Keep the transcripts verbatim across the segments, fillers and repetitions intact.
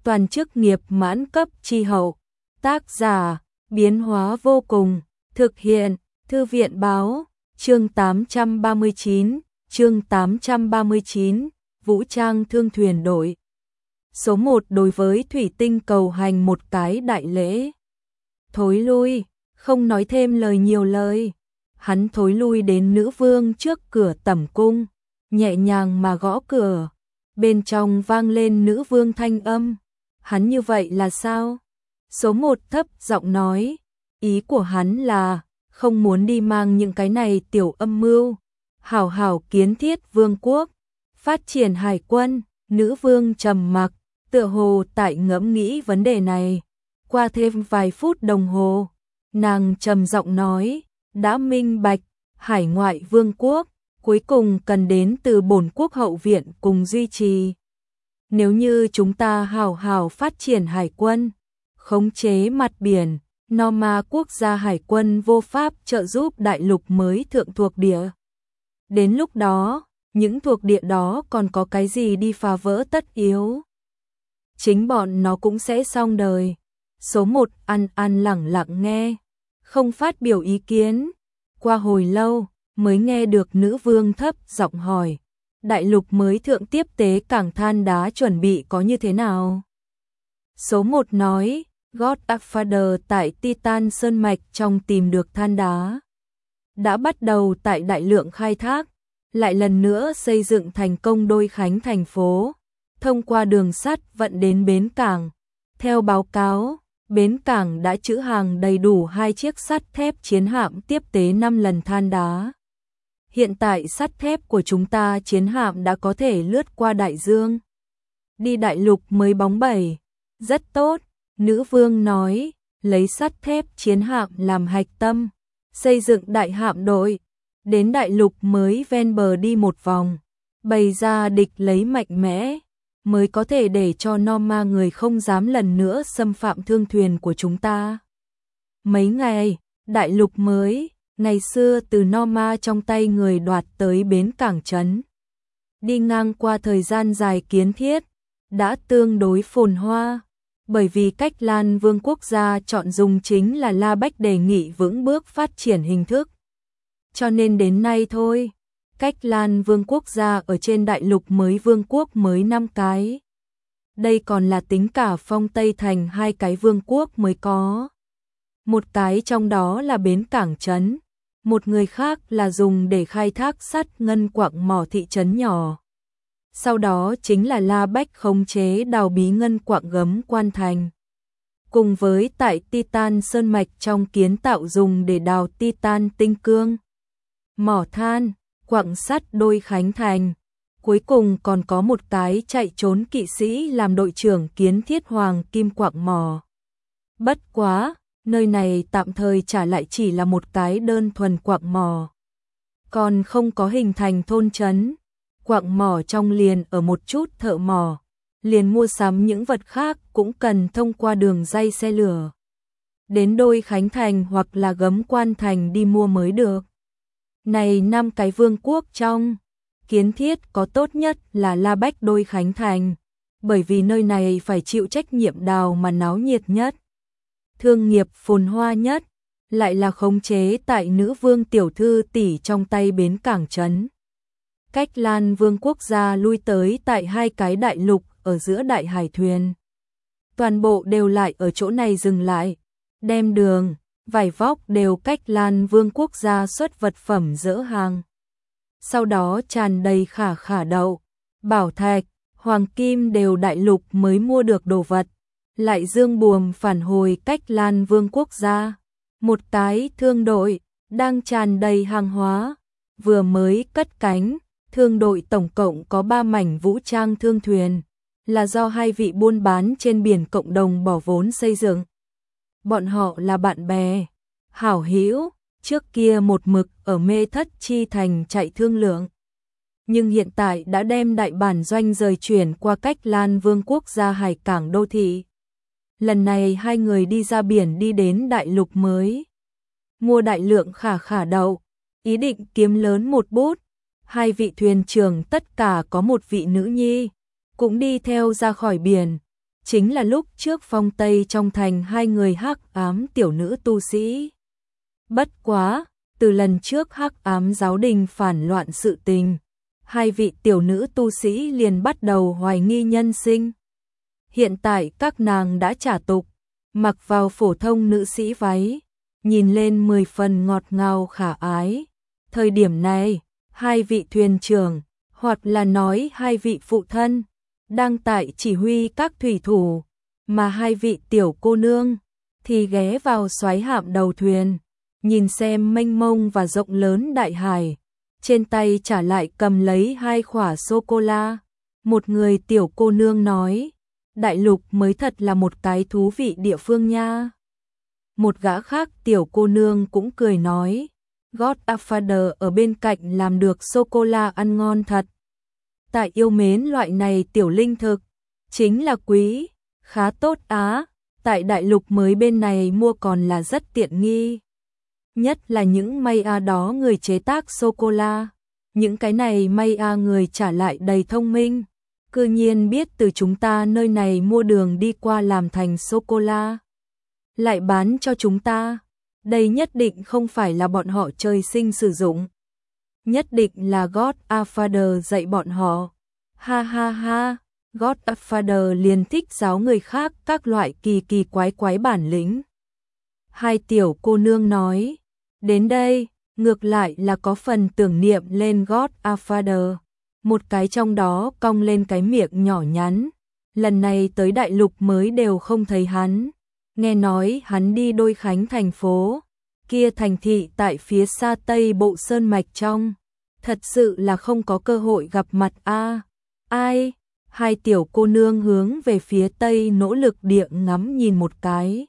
toàn chức nghiệp mãn cấp chi hậu. Tác giả, biến hóa vô cùng, thực hiện, Thư viện báo, chương tám trăm ba mươi chín, chương tám trăm ba mươi chín, Vũ trang thương thuyền đội. Số một đối với thủy tinh cầu hành một cái đại lễ. Thối lui, không nói thêm lời nhiều lời. Hắn thối lui đến nữ vương trước cửa tẩm cung, nhẹ nhàng mà gõ cửa. Bên trong vang lên nữ vương thanh âm. Hắn như vậy là sao? Số một thấp giọng nói. Ý của hắn là không muốn đi mang những cái này tiểu âm mưu. Hảo hảo kiến thiết vương quốc, phát triển hải quân. Nữ vương trầm mặc, tựa hồ tại ngẫm nghĩ vấn đề này. Qua thêm vài phút đồng hồ, nàng trầm giọng nói, đã minh bạch, hải ngoại vương quốc, cuối cùng cần đến từ bổn quốc hậu viện cùng duy trì. Nếu như chúng ta hào hào phát triển hải quân, khống chế mặt biển, Norma quốc gia hải quân vô pháp trợ giúp đại lục mới thượng thuộc địa. Đến lúc đó, những thuộc địa đó còn có cái gì đi phá vỡ tất yếu. Chính bọn nó cũng sẽ xong đời. Số một ăn ăn lẳng lặng nghe, không phát biểu ý kiến. Qua hồi lâu, mới nghe được nữ vương thấp giọng hỏi. Đại lục mới thượng tiếp tế cảng than đá chuẩn bị có như thế nào? Số một nói, Godfather tại Titan Sơn Mạch trong tìm được than đá. Đã bắt đầu tại đại lượng khai thác, lại lần nữa xây dựng thành công Đôi Khánh thành phố, thông qua đường sắt vận đến bến cảng. Theo báo cáo, bến cảng đã trữ hàng đầy đủ hai chiếc sắt thép chiến hạm tiếp tế năm lần than đá. Hiện tại sắt thép của chúng ta chiến hạm đã có thể lướt qua đại dương, đi đại lục mới bóng bẩy. Rất tốt, nữ vương nói, lấy sắt thép chiến hạm làm hạch tâm, xây dựng đại hạm đội, đến đại lục mới ven bờ đi một vòng, bày ra địch lấy mạnh mẽ, mới có thể để cho Norma người không dám lần nữa xâm phạm thương thuyền của chúng ta. Mấy ngày, đại lục mới, ngày xưa từ Norma trong tay người đoạt tới bến cảng trấn. Đi ngang qua thời gian dài kiến thiết, đã tương đối phồn hoa, bởi vì cách Lan Vương quốc gia chọn dùng chính là La Bách đề nghị vững bước phát triển hình thức. Cho nên đến nay thôi, cách Lan Vương quốc gia ở trên đại lục mới vương quốc mới năm cái. Đây còn là tính cả Phong Tây Thành hai cái vương quốc mới có. Một cái trong đó là bến cảng trấn, một người khác là dùng để khai thác sắt ngân quặng mỏ thị trấn nhỏ. Sau đó chính là La Bách khống chế đào bí ngân quặng gấm Quan Thành. Cùng với tại Titan Sơn Mạch trong kiến tạo dùng để đào Titan tinh cương, mỏ than, quặng sắt Đôi Khánh Thành. Cuối cùng còn có một cái chạy trốn kỵ sĩ làm đội trưởng kiến thiết Hoàng Kim quặng mỏ. Bất quá, nơi này tạm thời trả lại chỉ là một cái đơn thuần quặng mỏ, còn không có hình thành thôn trấn. Quặng mỏ trong liền ở một chút thợ mỏ, liền mua sắm những vật khác cũng cần thông qua đường dây xe lửa đến Đôi Khánh Thành hoặc là Gấm Quan Thành đi mua mới được. Này năm cái vương quốc trong kiến thiết có tốt nhất là La Bách Đôi Khánh Thành, bởi vì nơi này phải chịu trách nhiệm đào mà náo nhiệt nhất, thương nghiệp phồn hoa nhất, lại là khống chế tại nữ vương tiểu thư tỷ trong tay bến cảng trấn. Cách Lan Vương quốc gia lui tới tại hai cái đại lục ở giữa đại hải thuyền. Toàn bộ đều lại ở chỗ này dừng lại, đem đường, vải vóc đều cách Lan Vương quốc gia xuất vật phẩm dỡ hàng. Sau đó tràn đầy khả khả đậu, bảo thạch, hoàng kim đều đại lục mới mua được đồ vật, lại dương buồm phản hồi cách Lan Vương quốc gia. Một cái thương đội đang tràn đầy hàng hóa, vừa mới cất cánh. Thương đội tổng cộng có ba mảnh vũ trang thương thuyền, là do hai vị buôn bán trên biển cộng đồng bỏ vốn xây dựng. Bọn họ là bạn bè, hảo hữu, trước kia một mực ở Mê Thất Chi Thành chạy thương lượng. Nhưng hiện tại đã đem đại bản doanh rời chuyển qua cách Lan Vương quốc gia hải cảng đô thị. Lần này hai người đi ra biển đi đến đại lục mới, mua đại lượng khả khả đậu, ý định kiếm lớn một bút. Hai vị thuyền trưởng tất cả có một vị nữ nhi, cũng đi theo ra khỏi biển, chính là lúc trước phong tây trong thành hai người hắc ám tiểu nữ tu sĩ. Bất quá, từ lần trước hắc ám giáo đình phản loạn sự tình, hai vị tiểu nữ tu sĩ liền bắt đầu hoài nghi nhân sinh. Hiện tại các nàng đã trả tục, mặc vào phổ thông nữ sĩ váy, nhìn lên mười phần ngọt ngào khả ái. Thời điểm này, hai vị thuyền trưởng, hoặc là nói hai vị phụ thân, đang tại chỉ huy các thủy thủ, mà hai vị tiểu cô nương thì ghé vào xoáy hạm đầu thuyền, nhìn xem mênh mông và rộng lớn đại hải, trên tay trả lại cầm lấy hai khỏa sô-cô-la. Một người tiểu cô nương nói, đại lục mới thật là một cái thú vị địa phương nha. Một gã khác tiểu cô nương cũng cười nói, Godfather ở bên cạnh làm được sô-cô-la ăn ngon thật. Tại yêu mến loại này tiểu linh thực, chính là quý, khá tốt á, tại đại lục mới bên này mua còn là rất tiện nghi. Nhất là những may a đó người chế tác sô-cô-la, những cái này may a người trả lại đầy thông minh, cư nhiên biết từ chúng ta nơi này mua đường đi qua làm thành sô-cô-la, lại bán cho chúng ta. Đây nhất định không phải là bọn họ trời sinh sử dụng. Nhất định là Godfather dạy bọn họ. Ha ha ha, Godfather liền thích giáo người khác các loại kỳ kỳ quái quái bản lĩnh. Hai tiểu cô nương nói, đến đây, ngược lại là có phần tưởng niệm lên Godfather. Một cái trong đó cong lên cái miệng nhỏ nhắn. Lần này tới đại lục mới đều không thấy hắn. Nghe nói hắn đi Đôi Khánh thành phố, kia thành thị tại phía xa tây bộ sơn mạch trong. Thật sự là không có cơ hội gặp mặt a. À, ai? Hai tiểu cô nương hướng về phía tây nỗ lực địa ngắm nhìn một cái.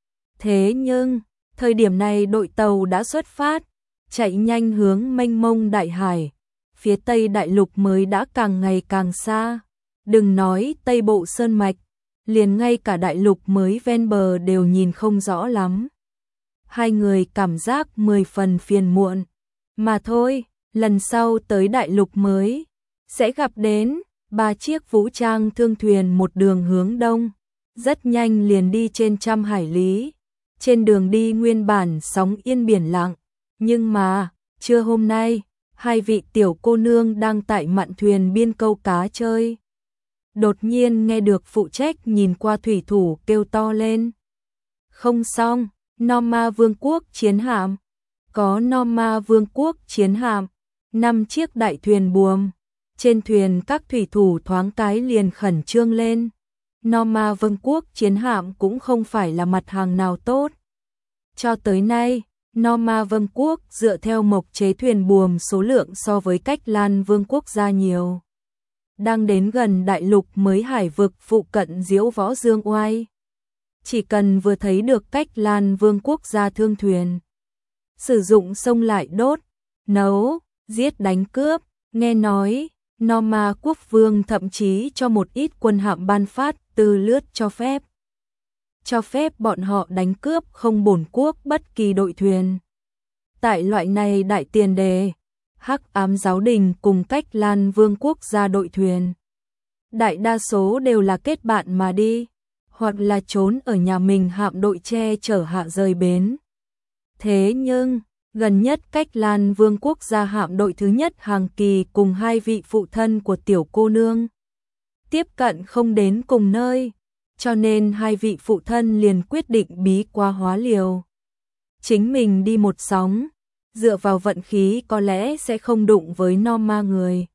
Thế nhưng, thời điểm này đội tàu đã xuất phát, chạy nhanh hướng mênh mông đại hải. Phía tây đại lục mới đã càng ngày càng xa. Đừng nói tây bộ sơn mạch, liền ngay cả đại lục mới ven bờ đều nhìn không rõ lắm. Hai người cảm giác mười phần phiền muộn. Mà thôi, lần sau tới đại lục mới, sẽ gặp đến ba chiếc vũ trang thương thuyền một đường hướng đông. Rất nhanh liền đi trên trăm hải lý. Trên đường đi nguyên bản sóng yên biển lặng. Nhưng mà, trưa hôm nay, hai vị tiểu cô nương đang tại mạn thuyền biên câu cá chơi. Đột nhiên nghe được phụ trách nhìn qua thủy thủ kêu to lên. Không xong, Norma Vương quốc chiến hạm. Có Norma Vương quốc chiến hạm, năm chiếc đại thuyền buồm. Trên thuyền các thủy thủ thoáng cái liền khẩn trương lên. Norma Vương quốc chiến hạm cũng không phải là mặt hàng nào tốt. Cho tới nay, Norma Vương quốc dựa theo mộc chế thuyền buồm số lượng so với Cách Lan Vương quốc gia nhiều. Đang đến gần đại lục mới hải vực phụ cận Diễu Võ Dương Oai. Chỉ cần vừa thấy được Cách Lan Vương quốc gia thương thuyền, sử dụng sông lại đốt, nấu, giết đánh cướp. Nghe nói, Norma quốc vương thậm chí cho một ít quân hạm ban phát từ lướt cho phép. Cho phép bọn họ đánh cướp không bổn quốc bất kỳ đội thuyền. Tại loại này đại tiền đề, Hắc Ám giáo đình cùng Cách Lan Vương quốc gia đội thuyền, đại đa số đều là kết bạn mà đi, hoặc là trốn ở nhà mình hạm đội che chở hạ rời bến. Thế nhưng, gần nhất Cách Lan Vương quốc gia hạm đội thứ nhất Hàng Kỳ cùng hai vị phụ thân của tiểu cô nương tiếp cận không đến cùng nơi, cho nên hai vị phụ thân liền quyết định bí quá hóa liều. Chính mình đi một sóng, dựa vào vận khí có lẽ sẽ không đụng với Norma người.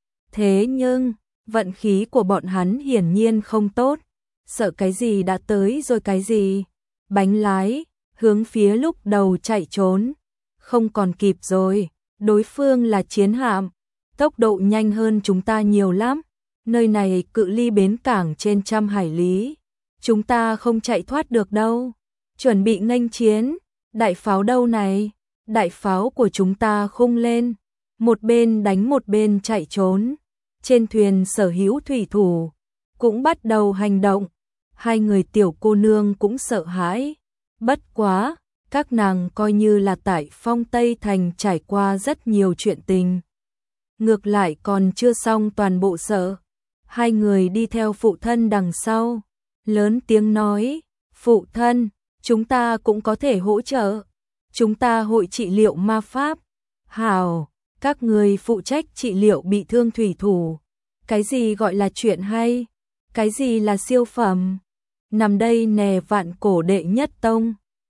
Thế nhưng, vận khí của bọn hắn hiển nhiên không tốt, sợ cái gì đã tới rồi cái gì. Bánh lái, hướng phía lúc đầu chạy trốn, không còn kịp rồi, đối phương là chiến hạm, tốc độ nhanh hơn chúng ta nhiều lắm, nơi này cự ly bến cảng trên trăm hải lý, chúng ta không chạy thoát được đâu. Chuẩn bị nghênh chiến, đại pháo đâu này? Đại pháo của chúng ta khung lên, một bên đánh một bên chạy trốn. Trên thuyền sở hữu thủy thủ cũng bắt đầu hành động. Hai người tiểu cô nương cũng sợ hãi. Bất quá, các nàng coi như là tại Phong Tây Thành trải qua rất nhiều chuyện tình. Ngược lại còn chưa xong toàn bộ sợ. Hai người đi theo phụ thân đằng sau, lớn tiếng nói, phụ thân, chúng ta cũng có thể hỗ trợ. Chúng ta hội trị liệu ma pháp. Hảo, các người phụ trách trị liệu bị thương thủy thủ. Cái gì gọi là chuyện hay? Cái gì là siêu phẩm? Nằm đây nè vạn cổ đệ nhất tông.